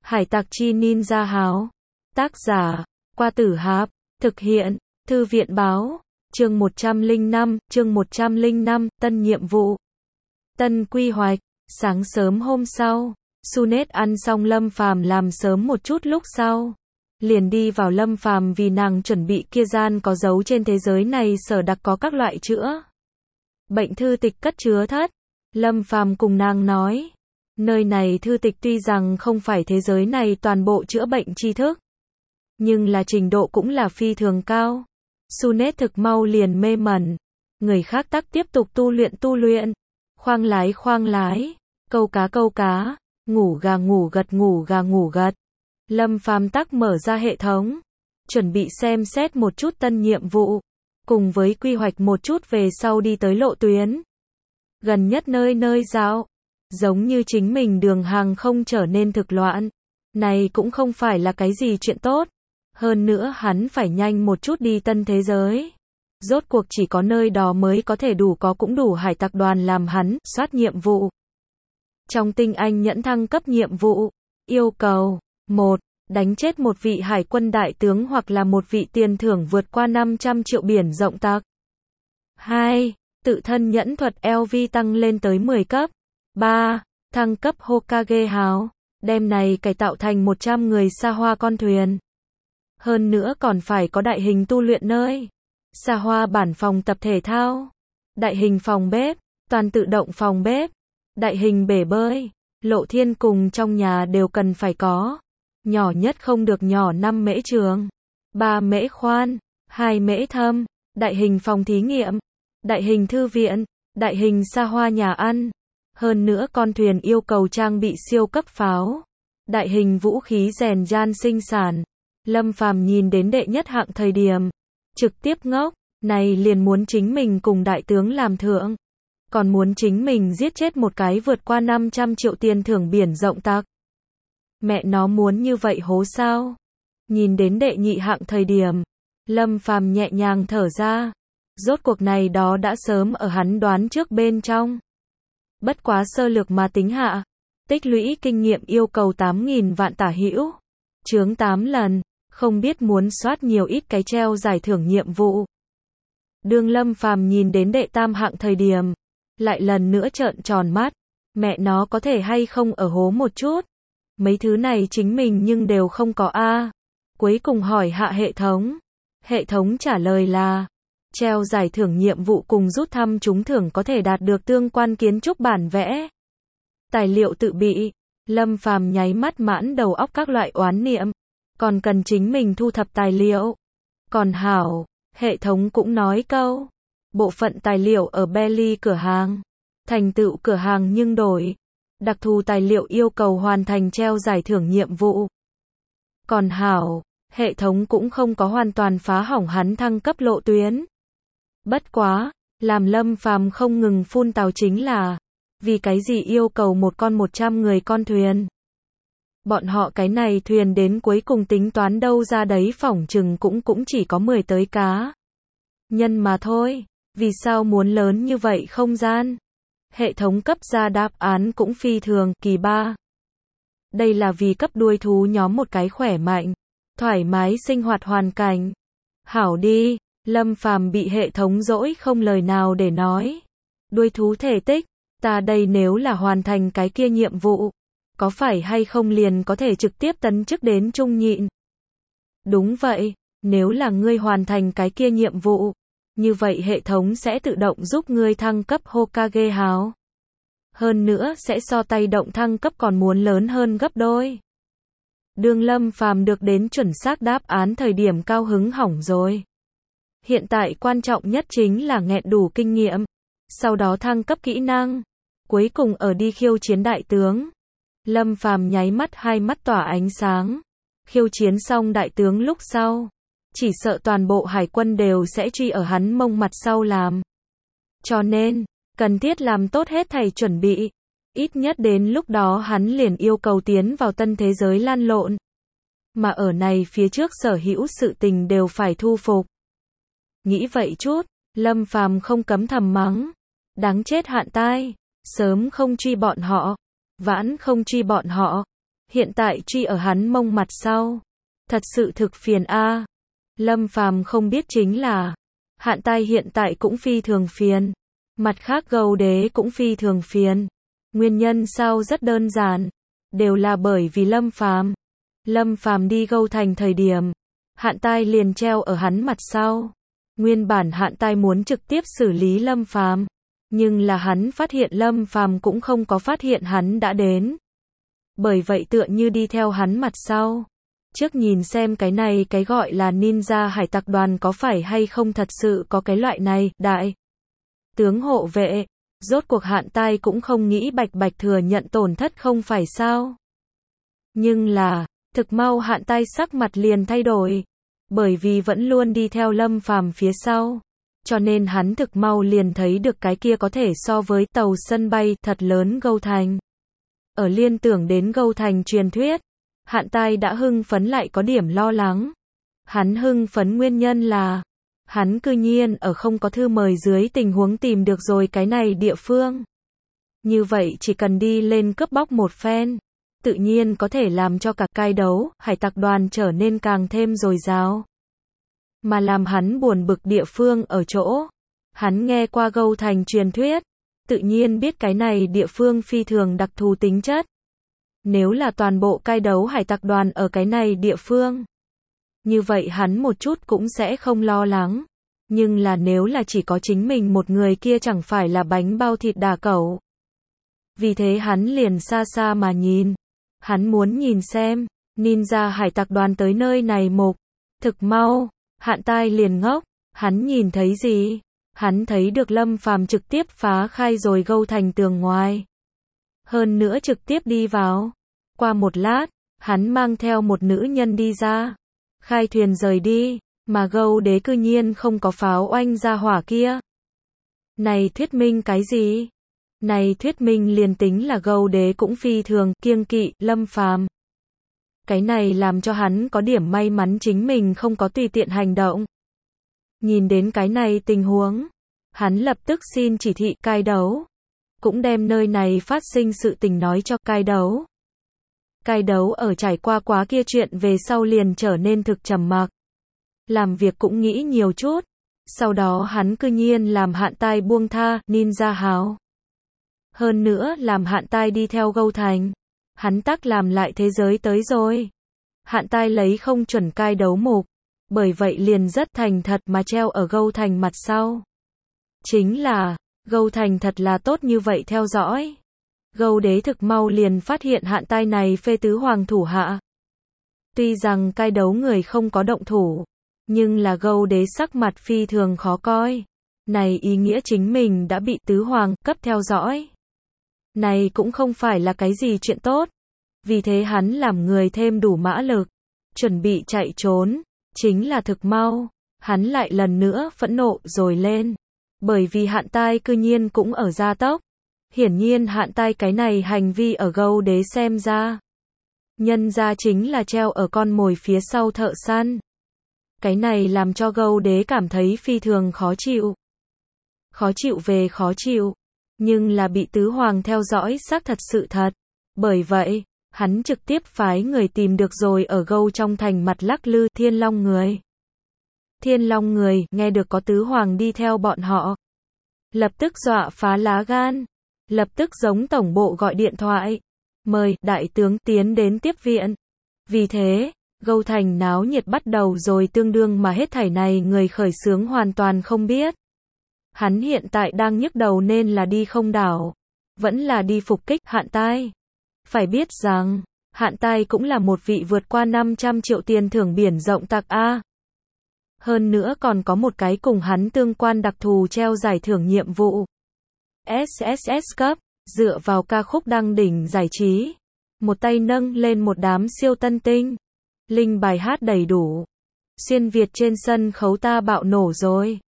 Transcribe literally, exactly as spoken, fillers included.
Hải tặc chi ninja háo. Tác giả, Qua Tử Hạp. Thực hiện, Thư viện báo. Chương một trăm lẻ năm, chương một trăm lẻ năm, tân nhiệm vụ. Tân quy hoạch. Sáng sớm hôm sau, Sunet ăn xong Lâm Phàm làm sớm một chút lúc sau. Liền đi vào Lâm Phàm vì nàng chuẩn bị kia gian có dấu trên thế giới này sở đặc có các loại chữa bệnh thư tịch cất chứa thất. Lâm Phàm cùng nàng nói, nơi này thư tịch tuy rằng không phải thế giới này toàn bộ chữa bệnh tri thức, nhưng là trình độ cũng là phi thường cao. Sunet thực mau liền mê mẩn, người khác tắc tiếp tục tu luyện tu luyện, khoang lái khoang lái, câu cá câu cá, ngủ gà ngủ gật ngủ gà ngủ gật. Lâm Phàm tắc mở ra hệ thống, chuẩn bị xem xét một chút tân nhiệm vụ, cùng với quy hoạch một chút về sau đi tới lộ tuyến. Gần nhất nơi nơi dạo, giống như chính mình đường hàng không trở nên thực loạn, này cũng không phải là cái gì chuyện tốt. Hơn nữa hắn phải nhanh một chút đi tân thế giới. Rốt cuộc chỉ có nơi đó mới có thể đủ có cũng đủ hải tặc đoàn làm hắn soát nhiệm vụ. Trong tinh anh nhẫn thăng cấp nhiệm vụ, yêu cầu một. Đánh chết một vị hải quân đại tướng hoặc là một vị tiền thưởng vượt qua năm trăm triệu biển rộng tặc. hai. Tự thân nhẫn thuật lờ vê tăng lên tới mười cấp. ba. Thăng cấp Hokage háo, đem này cải tạo thành một trăm người xa hoa con thuyền. Hơn nữa còn phải có đại hình tu luyện nơi, xa hoa bản phòng tập thể thao, đại hình phòng bếp, toàn tự động phòng bếp, đại hình bể bơi, lộ thiên cùng trong nhà đều cần phải có. Nhỏ nhất không được nhỏ năm mễ trường, ba mễ khoan, hai mễ thâm, đại hình phòng thí nghiệm, đại hình thư viện, đại hình xa hoa nhà ăn. Hơn nữa con thuyền yêu cầu trang bị siêu cấp pháo, đại hình vũ khí rèn gian sinh sản. Lâm Phàm nhìn đến đệ nhất hạng thời điểm, trực tiếp ngốc, này liền muốn chính mình cùng đại tướng làm thượng, còn muốn chính mình giết chết một cái vượt qua năm trăm triệu tiền thưởng biển rộng tặc. Mẹ nó muốn như vậy hố sao? Nhìn đến đệ nhị hạng thời điểm, Lâm Phàm nhẹ nhàng thở ra, rốt cuộc này đó đã sớm ở hắn đoán trước bên trong. Bất quá sơ lược mà tính hạ, tích lũy kinh nghiệm yêu cầu tám nghìn vạn tả hữu, chướng tám lần. Không biết muốn soát nhiều ít cái treo giải thưởng nhiệm vụ. Đương Lâm Phàm nhìn đến đệ tam hạng thời điểm, lại lần nữa trợn tròn mắt, mẹ nó có thể hay không ở hố một chút. Mấy thứ này chính mình nhưng đều không có a. Cuối cùng hỏi hạ hệ thống. Hệ thống trả lời là, treo giải thưởng nhiệm vụ cùng rút thăm trúng thưởng có thể đạt được tương quan kiến trúc bản vẽ. Tài liệu tự bị. Lâm Phàm nháy mắt mãn đầu óc các loại oán niệm. Còn cần chính mình thu thập tài liệu. Còn hảo, hệ thống cũng nói câu, bộ phận tài liệu ở Belly cửa hàng, thành tựu cửa hàng nhưng đổi, đặc thù tài liệu yêu cầu hoàn thành treo giải thưởng nhiệm vụ. Còn hảo, hệ thống cũng không có hoàn toàn phá hỏng hắn thăng cấp lộ tuyến. Bất quá, làm Lâm Phàm không ngừng phun tào chính là, vì cái gì yêu cầu một con một trăm người con thuyền. Bọn họ cái này thuyền đến cuối cùng tính toán đâu ra đấy phỏng chừng cũng cũng chỉ có mười tới cá nhân mà thôi, vì sao muốn lớn như vậy không gian? Hệ thống cấp ra đáp án cũng phi thường kỳ ba. Đây là vì cấp đuôi thú nhóm một cái khỏe mạnh, thoải mái sinh hoạt hoàn cảnh. Hảo đi, Lâm Phàm bị hệ thống dỗi không lời nào để nói. Đuôi thú thể tích, ta đây nếu là hoàn thành cái kia nhiệm vụ, có phải hay không liền có thể trực tiếp tấn chức đến trung nhịn? Đúng vậy, nếu là ngươi hoàn thành cái kia nhiệm vụ, như vậy hệ thống sẽ tự động giúp ngươi thăng cấp Hokage háo. Hơn nữa sẽ so tay động thăng cấp còn muốn lớn hơn gấp đôi. Đương Lâm Phàm được đến chuẩn xác đáp án thời điểm cao hứng hỏng rồi. Hiện tại quan trọng nhất chính là nghẹn đủ kinh nghiệm, sau đó thăng cấp kỹ năng, cuối cùng ở đi khiêu chiến đại tướng. Lâm Phàm nháy mắt hai mắt tỏa ánh sáng. Khiêu chiến xong đại tướng lúc sau, chỉ sợ toàn bộ hải quân đều sẽ truy ở hắn mông mặt sau làm. Cho nên, cần thiết làm tốt hết thảy chuẩn bị. Ít nhất đến lúc đó hắn liền yêu cầu tiến vào tân thế giới lan lộn. Mà ở này phía trước sở hữu sự tình đều phải thu phục. Nghĩ vậy chút, Lâm Phàm không cấm thầm mắng. Đáng chết hạn tai, sớm không truy bọn họ. Vãn không truy bọn họ, hiện tại truy ở hắn mông mặt sau. Thật sự thực phiền a. Lâm Phàm không biết chính là, Hạn Tai hiện tại cũng phi thường phiền. Mặt khác Gâu Đế cũng phi thường phiền. Nguyên nhân sao rất đơn giản, đều là bởi vì Lâm Phàm. Lâm Phàm đi Gâu Thành thời điểm, Hạn Tai liền treo ở hắn mặt sau. Nguyên bản Hạn Tai muốn trực tiếp xử lý Lâm Phàm, nhưng là hắn phát hiện Lâm Phàm cũng không có phát hiện hắn đã đến. Bởi vậy tựa như đi theo hắn mặt sau. Trước nhìn xem cái này cái gọi là ninja hải tặc đoàn có phải hay không thật sự có cái loại này, đại tướng hộ vệ. Rốt cuộc Hạn Tai cũng không nghĩ bạch bạch thừa nhận tổn thất không phải sao. Nhưng là, thực mau Hạn Tai sắc mặt liền thay đổi. Bởi vì vẫn luôn đi theo Lâm Phàm phía sau. Cho nên hắn thực mau liền thấy được cái kia có thể so với tàu sân bay thật lớn Gâu Thành. Ở liên tưởng đến Gâu Thành truyền thuyết, Hạn Tai đã hưng phấn lại có điểm lo lắng. Hắn hưng phấn nguyên nhân là, hắn cư nhiên ở không có thư mời dưới tình huống tìm được rồi cái này địa phương. Như vậy chỉ cần đi lên cướp bóc một phen, tự nhiên có thể làm cho cả cai đấu, hải tặc đoàn trở nên càng thêm dồi dào. Mà làm hắn buồn bực địa phương ở chỗ, hắn nghe qua Gâu Thành truyền thuyết, tự nhiên biết cái này địa phương phi thường đặc thù tính chất. Nếu là toàn bộ cai đấu hải tặc đoàn ở cái này địa phương, như vậy hắn một chút cũng sẽ không lo lắng. Nhưng là nếu là chỉ có chính mình một người kia chẳng phải là bánh bao thịt đà cẩu. Vì thế hắn liền xa xa mà nhìn. Hắn muốn nhìn xem, ninja hải tặc đoàn tới nơi này mục. Thực mau, Hạn Tai liền ngốc. Hắn nhìn thấy gì? Hắn thấy được Lâm Phàm trực tiếp phá khai rồi Gâu Thành tường ngoài. Hơn nữa trực tiếp đi vào. Qua một lát, hắn mang theo một nữ nhân đi ra. Khai thuyền rời đi, mà Gâu Đế cư nhiên không có pháo oanh ra hỏa kia. Này thuyết minh cái gì? Này thuyết minh liền tính là Gâu Đế cũng phi thường kiêng kỵ Lâm Phàm. Cái này làm cho hắn có điểm may mắn chính mình không có tùy tiện hành động. Nhìn đến cái này tình huống, hắn lập tức xin chỉ thị cai đấu. Cũng đem nơi này phát sinh sự tình nói cho cai đấu. Cai đấu ở trải qua quá kia chuyện về sau liền trở nên thực trầm mặc. Làm việc cũng nghĩ nhiều chút. Sau đó hắn cư nhiên làm Hạn Tai buông tha ninja hào. Hơn nữa làm Hạn Tai đi theo Gâu Thành. Hắn tắc làm lại thế giới tới rồi. Hạn Tai lấy không chuẩn cai đấu mục. Bởi vậy liền rất thành thật mà treo ở Gâu Thành mặt sau. Chính là, Gâu Thành thật là tốt như vậy theo dõi. Gâu Đế thực mau liền phát hiện Hạn Tai này phê tứ hoàng thủ hạ. Tuy rằng cai đấu người không có động thủ, nhưng là Gâu Đế sắc mặt phi thường khó coi. Này ý nghĩa chính mình đã bị tứ hoàng cấp theo dõi. Này cũng không phải là cái gì chuyện tốt. Vì thế hắn làm người thêm đủ mã lực, chuẩn bị chạy trốn. Chính là thực mau, hắn lại lần nữa phẫn nộ rồi lên. Bởi vì Hạn Tai cư nhiên cũng ở gia tốc. Hiển nhiên Hạn Tai cái này hành vi ở Gâu Đế xem ra. Nhân ra chính là treo ở con mồi phía sau thợ săn. Cái này làm cho Gâu Đế cảm thấy phi thường khó chịu. Khó chịu về khó chịu. Nhưng là bị tứ hoàng theo dõi xác thật sự thật. Bởi vậy, hắn trực tiếp phái người tìm được rồi ở Gâu trong thành mặt lắc lư Thiên Long người. Thiên Long người nghe được có tứ hoàng đi theo bọn họ. Lập tức dọa phá lá gan. Lập tức giống tổng bộ gọi điện thoại. Mời đại tướng tiến đến tiếp viện. Vì thế, Gâu thành náo nhiệt bắt đầu rồi tương đương mà hết thảy này người khởi xướng hoàn toàn không biết. Hắn hiện tại đang nhức đầu nên là đi không đảo. Vẫn là đi phục kích Hạn Tai. Phải biết rằng, Hạn Tai cũng là một vị vượt qua năm trăm triệu tiền thưởng biển rộng tặc A. Hơn nữa còn có một cái cùng hắn tương quan đặc thù treo giải thưởng nhiệm vụ. ét ét ét cấp, dựa vào ca khúc đăng đỉnh giải trí. Một tay nâng lên một đám siêu tân tinh. Linh bài hát đầy đủ. Xuyên Việt trên sân khấu ta bạo nổ rồi.